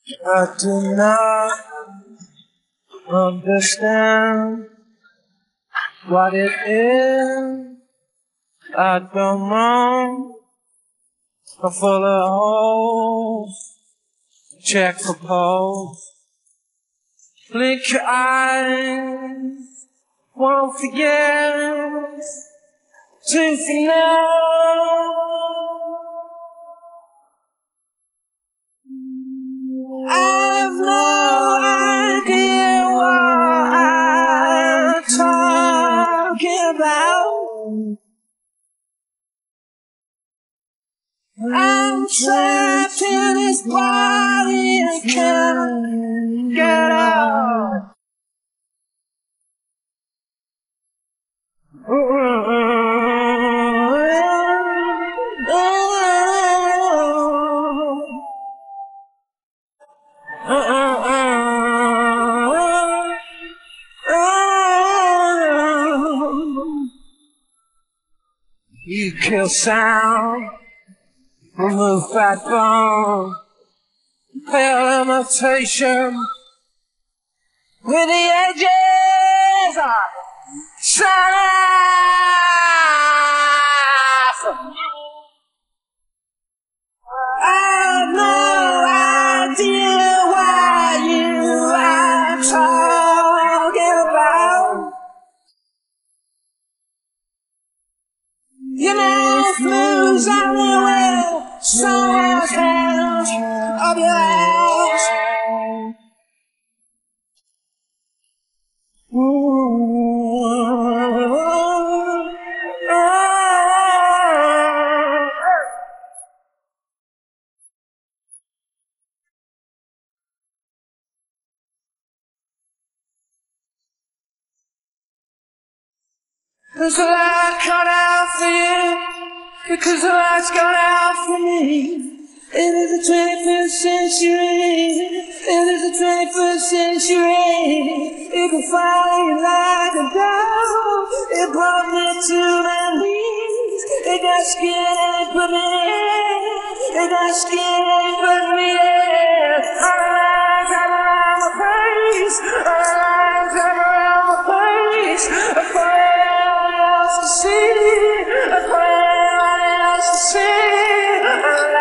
I do not understand what it is. I don't know. I'm full of holes. Check for pulse. Blink your eyes. Won't forget to know. I've no idea what I'm talking about. I'm trapped in this body and can't get out. You kill sound, remove fat bone, pale imitation, with the edges shut off. I have no idea what you are talking about. Your mouth moves everywhere, someone's hands up your ass. There's a light cut out for you, because the light's gone out for me. It is the 21st century, it is the 21st century. It can fly you like a dove, it brought me to my knees. It got scared and put me in, it got scared and put me in. All the lights all around my face, all the lights all around my face. Afraid else to see, afraid else to see.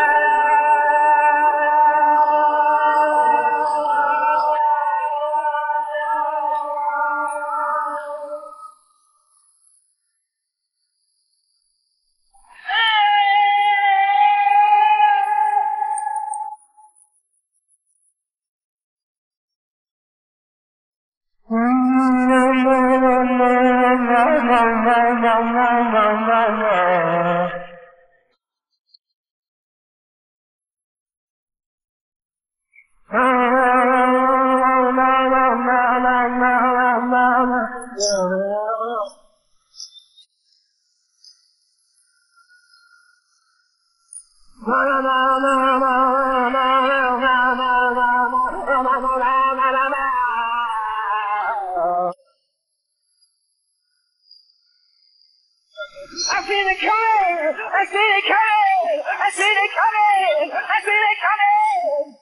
I seen it coming! I seen it coming! I seen it coming! I seen it coming!